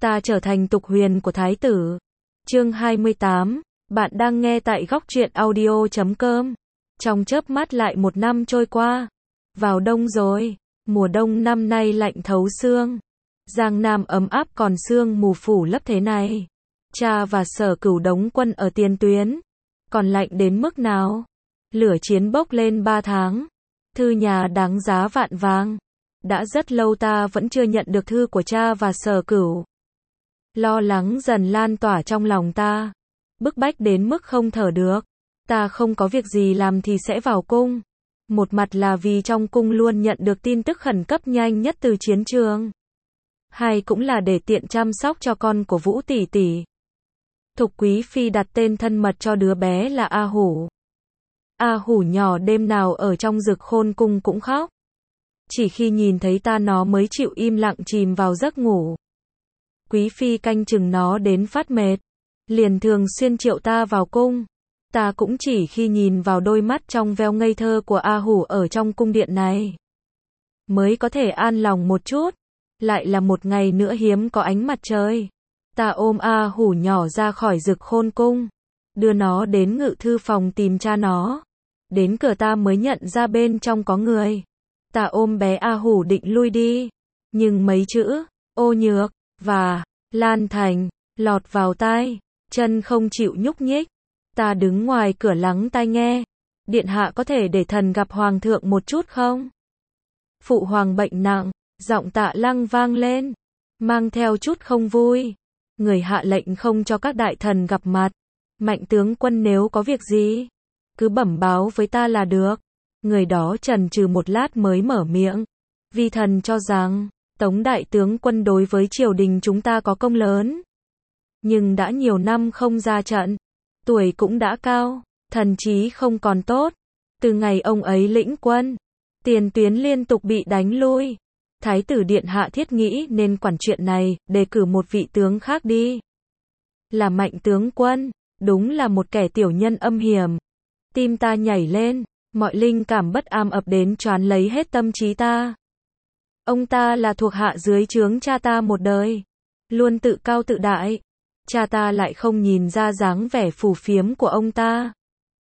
Ta trở thành tục huyền của thái tử. Chương 28, bạn đang nghe tại góc truyện audio.com. Trong chớp mắt lại một năm trôi qua. Vào đông rồi, mùa đông năm nay lạnh thấu xương. Giang Nam ấm áp còn sương mù phủ lấp thế này. Cha và Sở Cửu đóng quân ở tiền tuyến. Còn lạnh đến mức nào? Lửa chiến bốc lên 3 tháng. Thư nhà đáng giá vạn vàng. Đã rất lâu ta vẫn chưa nhận được thư của cha và Sở Cửu. Lo lắng dần lan tỏa trong lòng ta. Bức bách đến mức không thở được. Ta không có việc gì làm thì sẽ vào cung. Một mặt là vì trong cung luôn nhận được tin tức khẩn cấp nhanh nhất từ chiến trường. Hai cũng là để tiện chăm sóc cho con của Vũ tỷ tỷ. Thục Quý Phi đặt tên thân mật cho đứa bé là A Hủ. A Hủ nhỏ đêm nào ở trong Dực Khôn cung cũng khóc. Chỉ khi nhìn thấy ta nó mới chịu im lặng chìm vào giấc ngủ. Quý Phi canh chừng nó đến phát mệt. Liền thường xuyên triệu ta vào cung. Ta cũng chỉ khi nhìn vào đôi mắt trong veo ngây thơ của A Hủ ở trong cung điện này mới có thể an lòng một chút. Lại là một ngày nữa hiếm có ánh mặt trời. Ta ôm A Hủ nhỏ ra khỏi Dực Khôn cung. Đưa nó đến ngự thư phòng tìm cha nó. Đến cửa ta mới nhận ra bên trong có người. Ta ôm bé A Hủ định lui đi. Nhưng mấy chữ, Ô Nhược, và Lan Thành, lọt vào tai. Chân không chịu nhúc nhích. Ta đứng ngoài cửa lắng tai nghe. Điện hạ có thể để thần gặp hoàng thượng một chút không? Phụ hoàng bệnh nặng, giọng Tạ Lăng vang lên. Mang theo chút không vui. Người hạ lệnh không cho các đại thần gặp mặt. Mạnh tướng quân nếu có việc gì, cứ bẩm báo với ta là được. Người đó chần chừ một lát mới mở miệng. Vi thần cho rằng, Tống đại tướng quân đối với triều đình chúng ta có công lớn. Nhưng đã nhiều năm không ra trận. Tuổi cũng đã cao, thần trí không còn tốt. Từ ngày ông ấy lĩnh quân, tiền tuyến liên tục bị đánh lui. Thái tử điện hạ thiết nghĩ nên quản chuyện này, đề cử một vị tướng khác đi. Là Mạnh tướng quân, đúng là một kẻ tiểu nhân âm hiểm. Tim ta nhảy lên, mọi linh cảm bất an ập đến choán lấy hết tâm trí ta. Ông ta là thuộc hạ dưới trướng cha ta một đời, luôn tự cao tự đại. Cha ta lại không nhìn ra dáng vẻ phù phiếm của ông ta.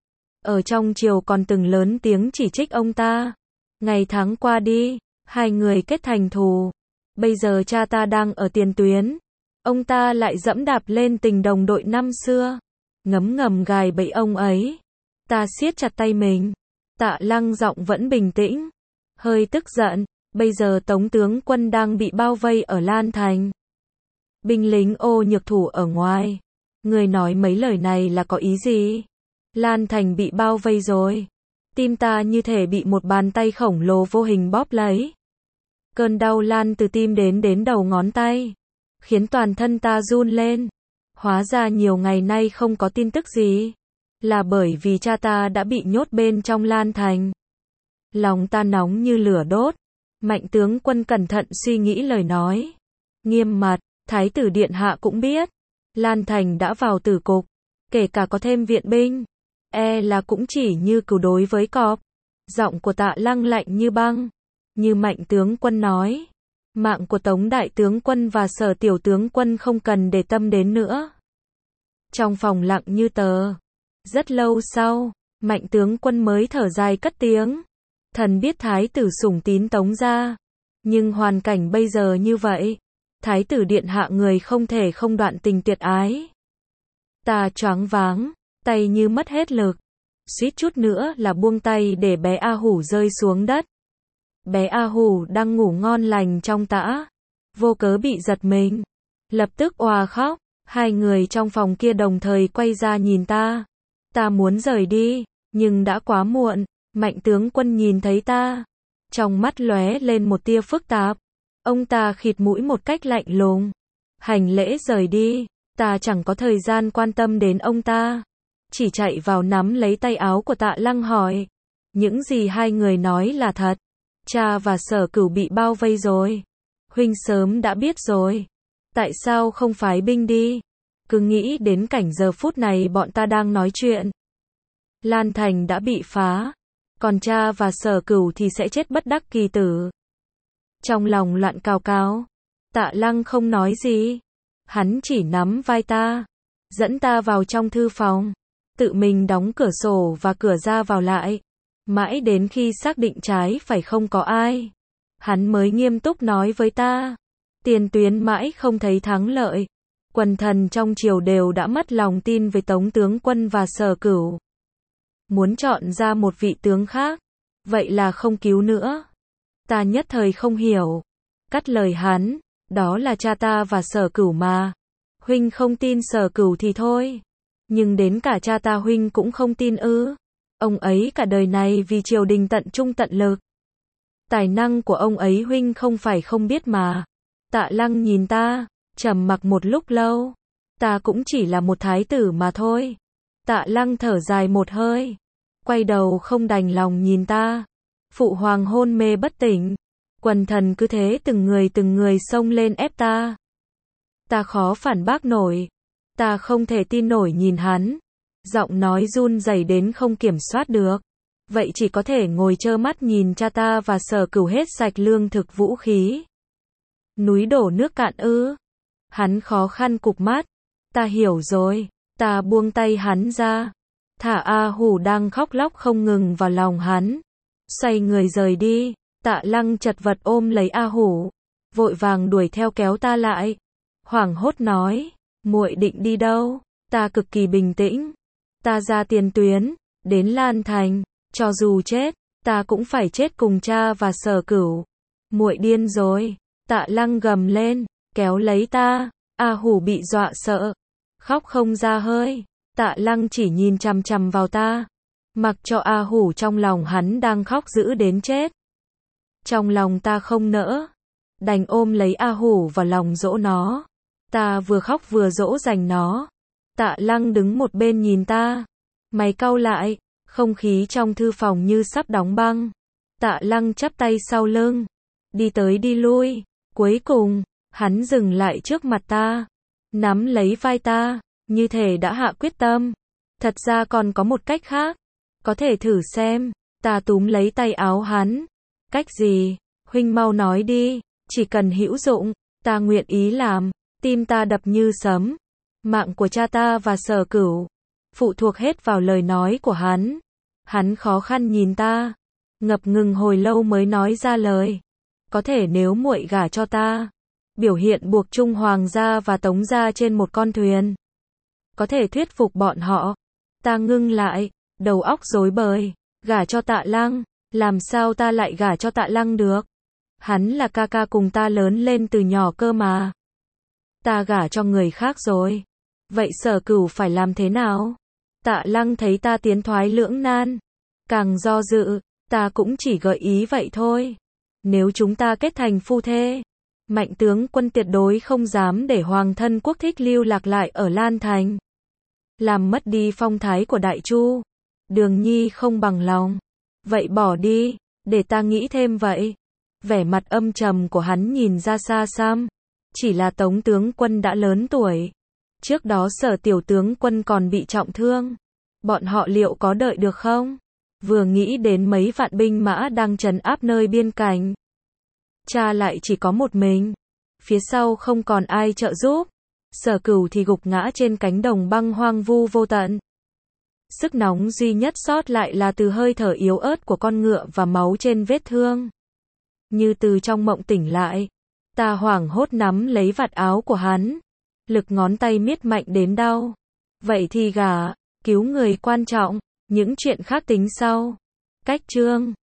Ở trong triều còn từng lớn tiếng chỉ trích ông ta. Ngày tháng qua đi, hai người kết thành thù. Bây giờ cha ta đang ở tiền tuyến. Ông ta lại dẫm đạp lên tình đồng đội năm xưa. Ngấm ngầm gài bẫy ông ấy. Ta siết chặt tay mình. Tạ Lăng giọng vẫn bình tĩnh. Hơi tức giận. Bây giờ Tống tướng quân đang bị bao vây ở Lan Thành. Binh lính Ô Nhược thủ ở ngoài. Người nói mấy lời này là có ý gì? Lan Thành bị bao vây rồi. Tim ta như thể bị một bàn tay khổng lồ vô hình bóp lấy. Cơn đau lan từ tim đến đầu ngón tay. Khiến toàn thân ta run lên. Hóa ra nhiều ngày nay không có tin tức gì. Là bởi vì cha ta đã bị nhốt bên trong Lan Thành. Lòng ta nóng như lửa đốt. Mạnh tướng quân cẩn thận suy nghĩ lời nói. Nghiêm mặt, Thái tử điện hạ cũng biết. Lan Thành đã vào tử cục. Kể cả có thêm viện binh. Là cũng chỉ như cừu đối với cọp. Giọng của Tạ Lăng lạnh như băng. Như Mạnh tướng quân nói. Mạng của Tống đại tướng quân và Sở tiểu tướng quân không cần để tâm đến nữa. Trong phòng lặng như tờ. Rất lâu sau, Mạnh tướng quân mới thở dài cất tiếng. Thần biết thái tử sủng tín Tống gia. Nhưng hoàn cảnh bây giờ như vậy. Thái tử điện hạ người không thể không đoạn tình tuyệt ái. Ta choáng váng, tay như mất hết lực. Suýt chút nữa là buông tay để bé A Hủ rơi xuống đất. Bé A Hủ đang ngủ ngon lành trong tã. Vô cớ bị giật mình. Lập tức òa khóc. Hai người trong phòng kia đồng thời quay ra nhìn ta. Ta muốn rời đi, nhưng đã quá muộn. Mạnh tướng quân nhìn thấy ta. Trong mắt lóe lên một tia phức tạp. Ông ta khịt mũi một cách lạnh lùng. Hành lễ rời đi. Ta chẳng có thời gian quan tâm đến ông ta. Chỉ chạy vào nắm lấy tay áo của Tạ Lăng hỏi. Những gì hai người nói là thật. Cha và Sở Cửu bị bao vây rồi. Huynh sớm đã biết rồi. Tại sao không phái binh đi? Cứ nghĩ đến cảnh giờ phút này bọn ta đang nói chuyện. Lan Thành đã bị phá. Còn cha và Sở Cửu thì sẽ chết bất đắc kỳ tử. Trong lòng loạn cào cào. Tạ Lăng không nói gì. Hắn chỉ nắm vai ta, dẫn ta vào trong thư phòng, tự mình đóng cửa sổ và cửa ra vào lại. Mãi đến khi xác định trái phải không có ai, hắn mới nghiêm túc nói với ta. Tiền tuyến mãi không thấy thắng lợi. Quần thần trong triều đều đã mất lòng tin với Tống tướng quân và Sở Cửu. Muốn chọn ra một vị tướng khác, vậy là không cứu nữa. Ta nhất thời không hiểu. Cắt lời hắn, đó là cha ta và Sở Cửu mà. Huynh không tin Sở Cửu thì thôi. Nhưng đến cả cha ta huynh cũng không tin ư? Ông ấy cả đời này vì triều đình tận trung tận lực. Tài năng của ông ấy huynh không phải không biết mà. Tạ Lăng nhìn ta, trầm mặc một lúc lâu. Ta cũng chỉ là một thái tử mà thôi. Tạ Lăng thở dài một hơi, quay đầu không đành lòng nhìn ta. Phụ hoàng hôn mê bất tỉnh. Quần thần cứ thế từng người xông lên ép ta. Ta khó phản bác nổi. Ta không thể tin nổi nhìn hắn. Giọng nói run rẩy đến không kiểm soát được. Vậy chỉ có thể ngồi trơ mắt nhìn cha ta và Sở Cửu hết sạch lương thực vũ khí. Núi đổ nước cạn ư? Hắn khó khăn cụp mắt. Ta hiểu rồi. Ta buông tay hắn ra. Thả A Hủ đang khóc lóc không ngừng vào lòng hắn. Xoay người rời đi. Tạ Lăng chật vật ôm lấy A Hủ, vội vàng đuổi theo kéo ta lại. Hoảng hốt nói, muội định đi đâu? Ta cực kỳ bình tĩnh. Ta ra tiền tuyến, đến Lan Thành, cho dù chết, ta cũng phải chết cùng cha và Sở Cửu. Muội điên rồi. Tạ Lăng gầm lên, kéo lấy ta. A Hủ bị dọa sợ, khóc không ra hơi. Tạ Lăng chỉ nhìn chằm chằm vào ta, mặc cho A Hủ trong lòng hắn đang khóc dữ đến chết. Trong lòng ta không nỡ, đành ôm lấy A Hủ vào lòng dỗ nó. Ta vừa khóc vừa dỗ dành nó. Tạ Lăng đứng một bên nhìn ta, mày cau lại, không khí trong thư phòng như sắp đóng băng. Tạ Lăng chắp tay sau lưng, đi tới đi lui. Cuối cùng, hắn dừng lại trước mặt ta, nắm lấy vai ta, như thể đã hạ quyết tâm. Thật ra còn có một cách khác, có thể thử xem. Ta túm lấy tay áo hắn. Cách gì? Huynh mau nói đi, chỉ cần hữu dụng, ta nguyện ý làm. Tim ta đập như sấm. Mạng của cha ta và Sở Cửu phụ thuộc hết vào lời nói của hắn. Hắn khó khăn nhìn ta, ngập ngừng hồi lâu mới nói ra lời. Có thể nếu muội gả cho ta, biểu hiện buộc chung Hoàng gia và Tống gia trên một con thuyền, có thể thuyết phục bọn họ. Ta ngưng lại, đầu óc rối bời. Gả cho Tạ Lăng? Làm sao ta lại gả cho Tạ Lăng được? Hắn là ca ca cùng ta lớn lên từ nhỏ cơ mà. Ta gả cho người khác rồi. Vậy Sở Cửu phải làm thế nào? Tạ Lăng thấy ta tiến thoái lưỡng nan, càng do dự. Ta cũng chỉ gợi ý vậy thôi. Nếu chúng ta kết thành phu thê, Mạnh tướng quân tuyệt đối không dám để hoàng thân quốc thích lưu lạc lại ở Lan Thành, làm mất đi phong thái của Đại Chu. Đường Nhi không bằng lòng. Vậy bỏ đi, để ta nghĩ thêm vậy. Vẻ mặt âm trầm của hắn nhìn ra xa xăm. Chỉ là Tống tướng quân đã lớn tuổi. Trước đó Sở tiểu tướng quân còn bị trọng thương. Bọn họ liệu có đợi được không? Vừa nghĩ đến mấy vạn binh mã đang trấn áp nơi biên cảnh. Cha lại chỉ có một mình. Phía sau không còn ai trợ giúp. Sở Cửu thì gục ngã trên cánh đồng băng hoang vu vô tận. Sức nóng duy nhất sót lại là từ hơi thở yếu ớt của con ngựa và máu trên vết thương. Như từ trong mộng tỉnh lại, ta hoảng hốt nắm lấy vạt áo của hắn, lực ngón tay miết mạnh đến đau. Vậy thì gả, cứu người quan trọng, những chuyện khác tính sau. Cách chương